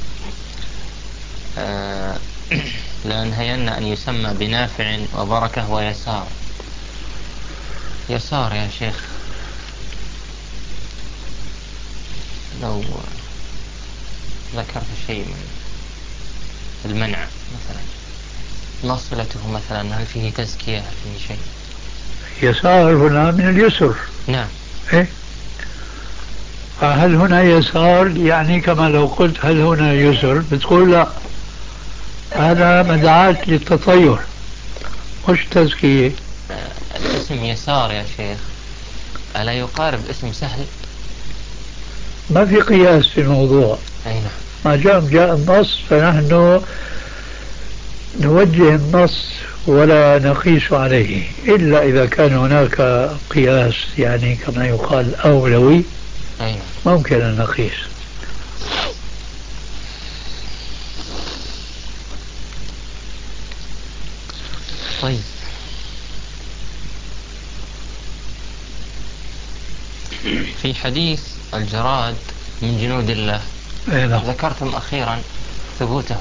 لأنهين أن يسمى بنافع وبركة ويسار. يسار يا شيخ لو ذكرت شيء من المنع مثلا، ما صلته مثلا؟ هل فيه تزكية؟ هل فيه شيء؟ يسار هنا من اليسر. نعم. إيه؟ هل هنا يسار يعني كما لو قلت هل هنا يسر بتقول لا، هذا مدعاة للتطير مش تزكية. الاسم يسار يا شيخ ألا يقارب اسم سهل؟ ما في قياس في الموضوع. أي نعم. ما جاء النص فنحن نوجه النص ولا نقيس عليه، إلا إذا كان هناك قياس يعني كما يقال أولوي أي نعم. ممكن أن نقيس. طيب في حديث الجراد من جنود الله ذكرتم أخيرا ثبوته.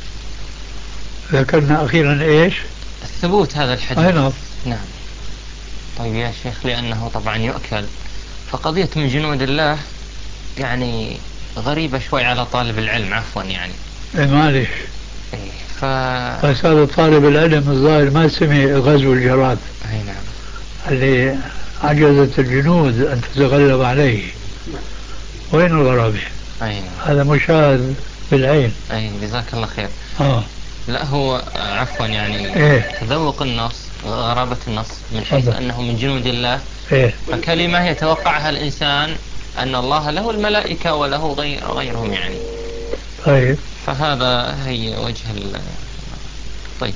ذكرنا أخيرا إيش؟ الثبوت هذا الحديث. نعم. نعم. طيب يا شيخ لأنه طبعا يؤكل، فقضية من جنود الله يعني غريبة شوي على طالب العلم، عفوا يعني. معلش. بس هذا طالب العلم الظاهر ما سمع غزو الجراد. أي نعم. اللي عجزت الجنود أن تتغلب عليه. وين الغرابة؟ أي نعم. هذا مشاهد بالعين. أي جزاك الله خير. لا هو عفوا يعني تذوق النص، غرابة النص من حيث أنه من جنود الله. فكلمة يتوقعها الإنسان أن الله له الملائكة وله غيرهم يعني. طيب. فهذا هي وجه طيب.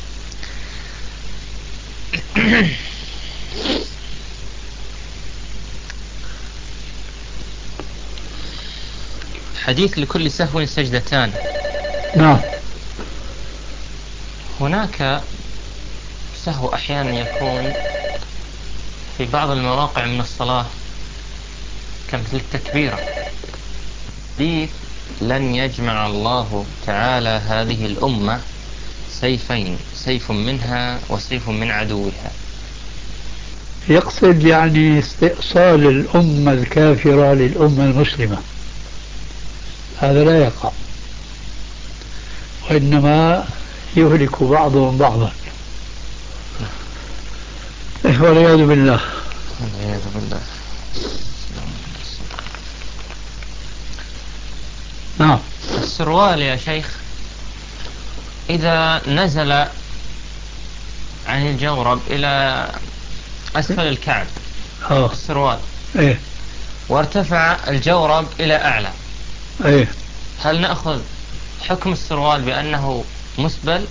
حديث لكل سهو سجدتان. نعم. هناك سهو أحيانا يكون في بعض المواقع من الصلاة كمثل التكبيرة. حديث لن يجمع الله تعالى هذه الأمة سيفين، سيف منها وسيف من عدوها. يقصد يعني استئصال الأمة الكافرة للأمة المسلمة، هذا لا يقع، وإنما يهلك بعضهم بعضا. والعياذ بالله. والعياذ بالله. نعم. السروال يا شيخ إذا نزل عن الجورب إلى أسفل الكعب السروال وارتفع الجورب إلى أعلى، هل نأخذ حكم السروال بأنه مسبل؟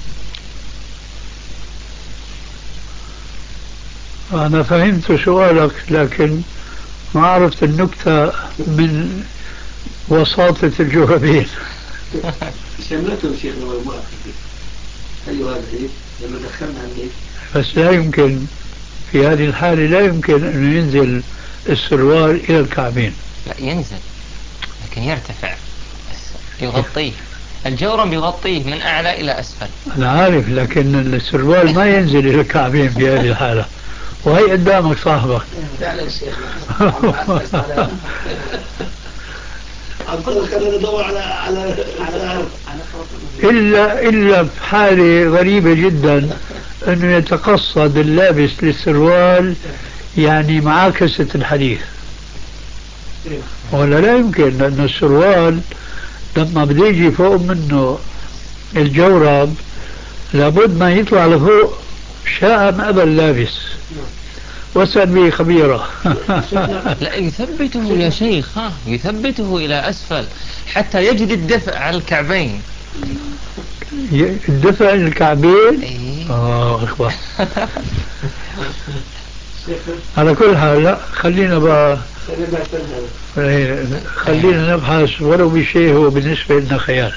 أنا فهمت سؤالك لكن ما عرفت النكتة من وساطة الجوربين. شملته شيخنا والمؤخذ. أيها العيد لما دخلنا العيد. بس لا يمكن في هذه الحالة، لا يمكن أن ينزل السروال إلى الكعبين. لا ينزل لكن يرتفع، يغطيه الجورب، يغطيه من أعلى إلى أسفل. أنا عارف، لكن السروال ما ينزل إلى الكعبين في هذه الحالة. وهي قدامك صاحبك. فعلا شيخ. ندور على إلا في حالة غريبة جدا أنه يتقصد اللابس للسروال يعني معاكسة الحديث، ولا لا يمكن، لأن السروال لما بده يجي فوق منه الجورب لابد ما يطلع لفوق، شاء ما أبى اللابس. واسأل به خبيرة. لا يثبته يا شيخ، يثبته إلى أسفل حتى يجد الدفء على الكعبين، الدفع الكعبين. أخبار. على كل حال لا، خلينا بقى خلينا نبحث ولو بشيء هو بالنسبة لنا خيال.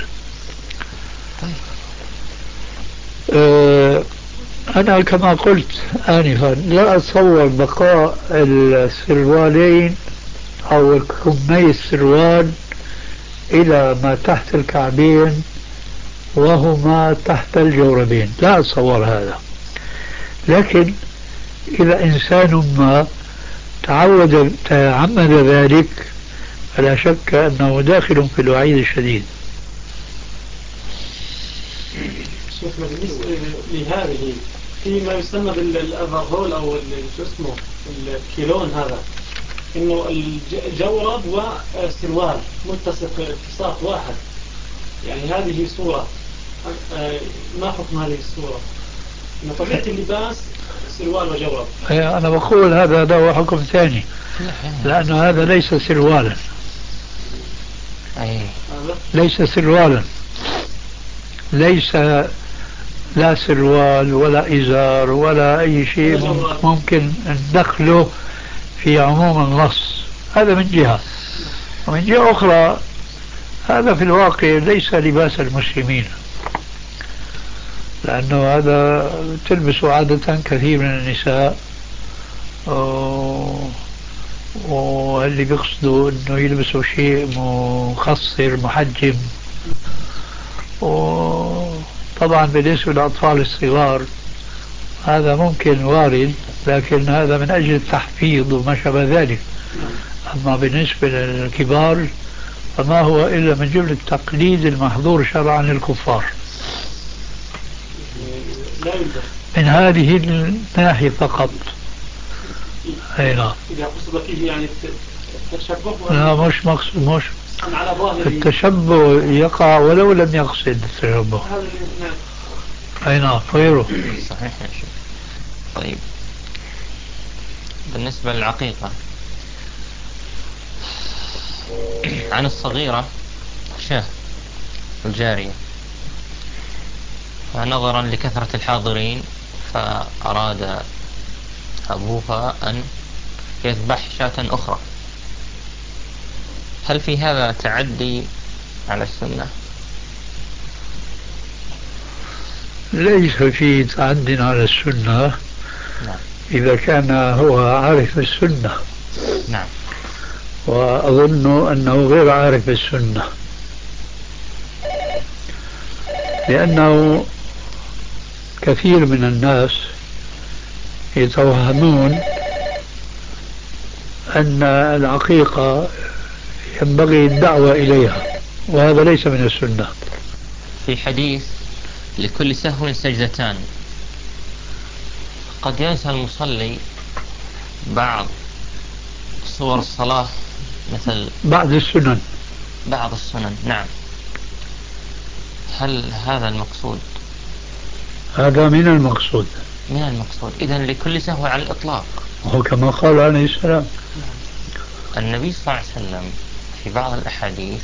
أنا كما قلت آنفا لا أتصور بقاء السروالين أو كمي السروال إلى ما تحت الكعبين وهما تحت الجوربين، لا أتصور هذا. لكن إذا إنسان ما تعمد ذلك فلا شك أنه داخل في الوعيد الشديد. شيخنا بالنسبة لهذه فيما يسمى بالأفرهول أو شو اسمه الكيلون، هذا إنه الجورب وسروال متسق اتساق واحد، يعني هذه صورة، ما حكم هذه الصورة؟ إن طبيعة اللباس سروال وجورب. أنا بقول هذا هو حكم ثاني، لأنه هذا ليس سروالا، ليس سروالا، ليس لا سروال ولا إزار ولا أي شيء ممكن ندخله في عموم النص. هذا من جهة، ومن جهة أخرى هذا في الواقع ليس لباس المسلمين، لأنه هذا تلبس عادة كثير من النساء، واللي بيقصدوا أنه يلبسوا شيء مخصر محجم. وطبعا بالنسبة للأطفال الصغار هذا ممكن وارد، لكن هذا من أجل التحفيظ وما شابه ذلك. أما بالنسبة للكبار فما هو إلا من جملة التقليد المحظور شرعا للكفار من هذه الناحية فقط. أي نعم. إذا قصد فيه يعني التشبه، لا مش مقصد، مش التشبه يقع ولو لم يقصد التشبه. أي نعم غيره. صحيح يا شيخ. طيب بالنسبة للعقيقة عن الصغيرة شاه الجارية، فنظرا لكثرة الحاضرين فأراد أبوها أن يذبح شاة أخرى، هل في هذا تعدي على السنة؟ ليس في تعدي على السنة. نعم. إذا كان هو عارف السنة. نعم. وأظن أنه غير عارف السنة، لأنه كثير من الناس يتوهمون أن العقيقة ينبغي الدعوة إليها، وهذا ليس من السنة. في حديث لكل سهو سجدتان، قد ينسى المصلي بعض صور الصلاة مثل بعض السنن. بعض السنن. نعم. هل هذا المقصود؟ هذا من المقصود. من المقصود. إذن لكل سهو على الإطلاق، وهو كما قال عليه السلام. النبي صلى الله عليه وسلم في بعض الأحاديث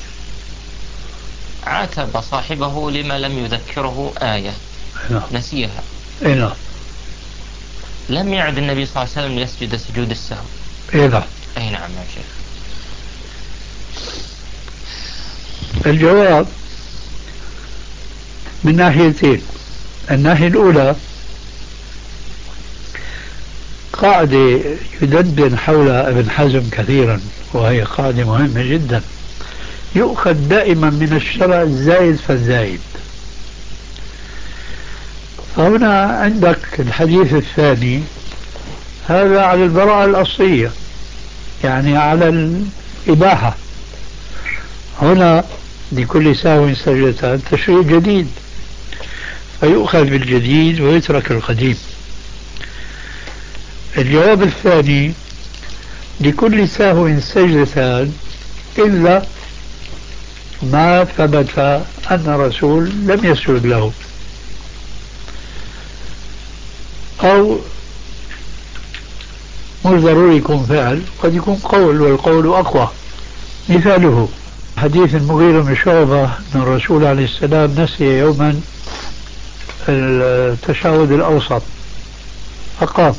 عاتب صاحبه لما لم يذكره آية نسيها. نعم. لم يعد النبي صلى الله عليه وسلم يسجد سجود السهو. نعم. أي نعم يا شيخ. الجواب من ناحيتين. الناحية الأولى قاعدة يدندن حولها ابن حزم كثيرا، وهي قاعدة مهمة جدا. يؤخذ دائما من الشرع الزايد فالزايد. فهنا عندك الحديث الثاني هذا على البراءة الأصلية، يعني على الإباحة. هنا لكل سهو سجدتان تشريع جديد، فيؤخذ بالجديد ويترك القديم. الجواب الثاني لكل سهو سجدتان إلا ما ثبت أن الرسول لم يسجد له، أو مش ضروري يكون فعل، قد يكون قول والقول أقوى. مثاله حديث المغيرة بن شعبة أن الرسول عليه السلام نسي يوما التشهد الأوسط فقام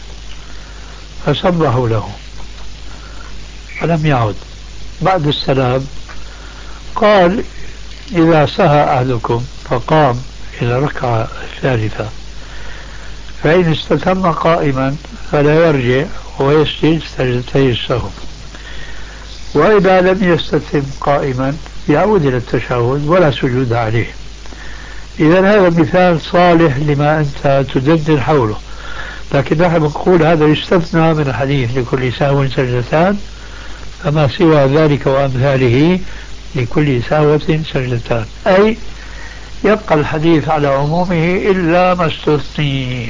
فسبحوا له فلم يعد. بعد السلام قال: إذا سهى أحدكم فقام إلى الركعة الثالثة فإن استتم قائما فلا يرجع ويسجد سجدتي السهو، وإذا لم يستتم قائما يعود إلى التشهد ولا سجود عليه. إذا هذا مثال صالح لما أنت تدندن حوله، لكن نحن نقول هذا يستثنى من الحديث لكل سهو سجدتان، فما سوى ذلك وأمثاله لكل سهوة سجدتان، أي يبقى الحديث على عمومه إلا ما استثني.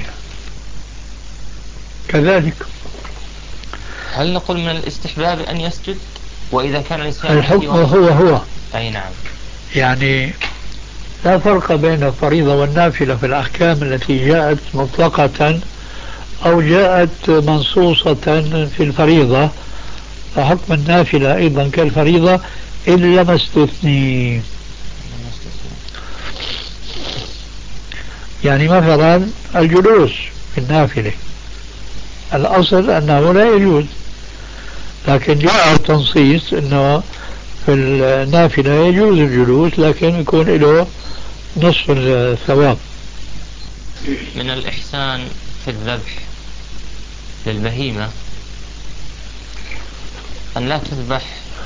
كذلك هل نقول من الاستحباب أن يسجد؟ وإذا كان الإنسان الحكم هو أي نعم، يعني لا فرق بين الفريضة والنافلة في الأحكام التي جاءت مطلقة أو جاءت منصوصة في الفريضة، فحكم النافلة أيضا كالفريضة إلا ما استثني. يعني مثلا الجلوس في النافلة الأصل أنه لا يجوز، لكن جاء التنصيص أنه في النافلة يجوز الجلوس لكن يكون له نصف الثواب. من الإحسان في الذبح للبهيمة أن لا تذبح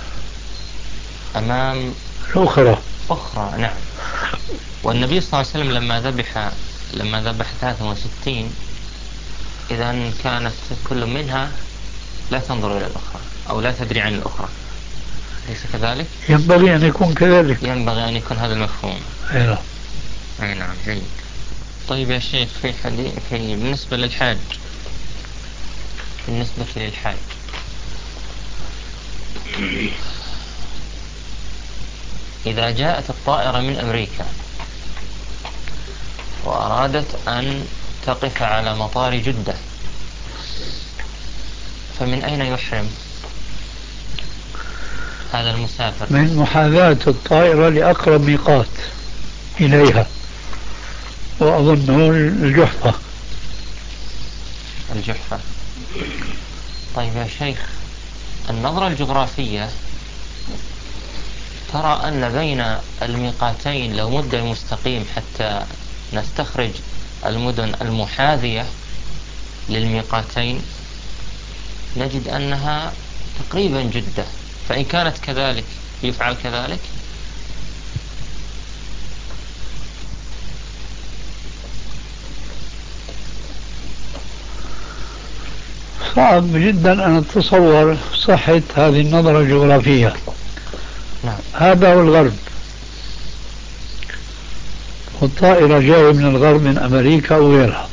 أمام أخرى. نعم. والنبي صلى الله عليه وسلم لما ذبح 63 إذا كانت كل منها لا تنظر إلى الأخرى أو لا تدري عن الأخرى، ليس كذلك؟ ينبغي أن يكون كذلك، ينبغي أن يكون هذا المفهوم. أي نعم. جيد. طيب يا شيخ، بالنسبة للحاج إذا جاءت الطائرة من أمريكا وأرادت أن تقف على مطار جدة، فمن أين يحرم هذا المسافر؟ من محاذاة الطائرة لأقرب ميقات إليها، وأظنه الجحفة. طيب يا شيخ، النظرة الجغرافية ترى أن بين الميقاتين لو مد المستقيم حتى نستخرج المدن المحاذية للميقاتين نجد أنها تقريبا جدة، فإن كانت كذلك يفعل كذلك؟ صعب جدا أن أتصور صحة هذه النظرة الجغرافية. نعم. هذا هو الغرب، والطائرة جاية من الغرب من أمريكا أو غيرها،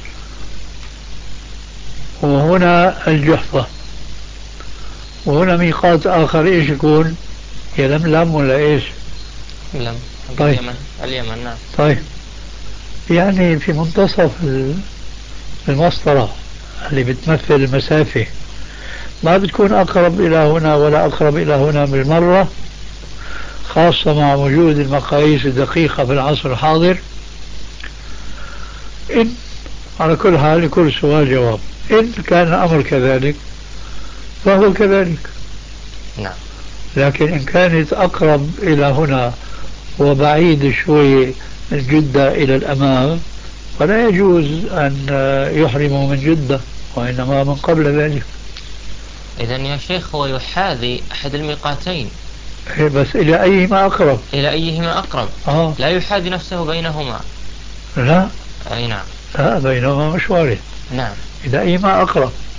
وهنا الجحفة، وهنا ميقات آخر إيش يكون؟ يلملم ولا إيش؟ لم. طيب. اليمن. نعم. طيب، يعني في منتصف المسطرة اللي بتمثل المسافة، ما بتكون أقرب إلى هنا ولا أقرب إلى هنا بالمرة، خاصة مع وجود المقاييس الدقيقة في العصر الحاضر. إن على كل حال لكل سؤال جواب، إن كان الأمر كذلك فهو كذلك. نعم. لكن إن كانت أقرب إلى هنا وبعيد شوي الجدة إلى الأمام فلا يجوز أن يحرموا من جدة، وإنما من قبل ذلك. إذن يا شيخ هو يحاذي أحد الميقاتين، بس إلى أيهما أقرب؟ إلى أيهما أقرب. لا يحاذي نفسه بينهما. لا. أي نعم. لا، بينهما مشوار. نعم. إلى أيهما أقرب.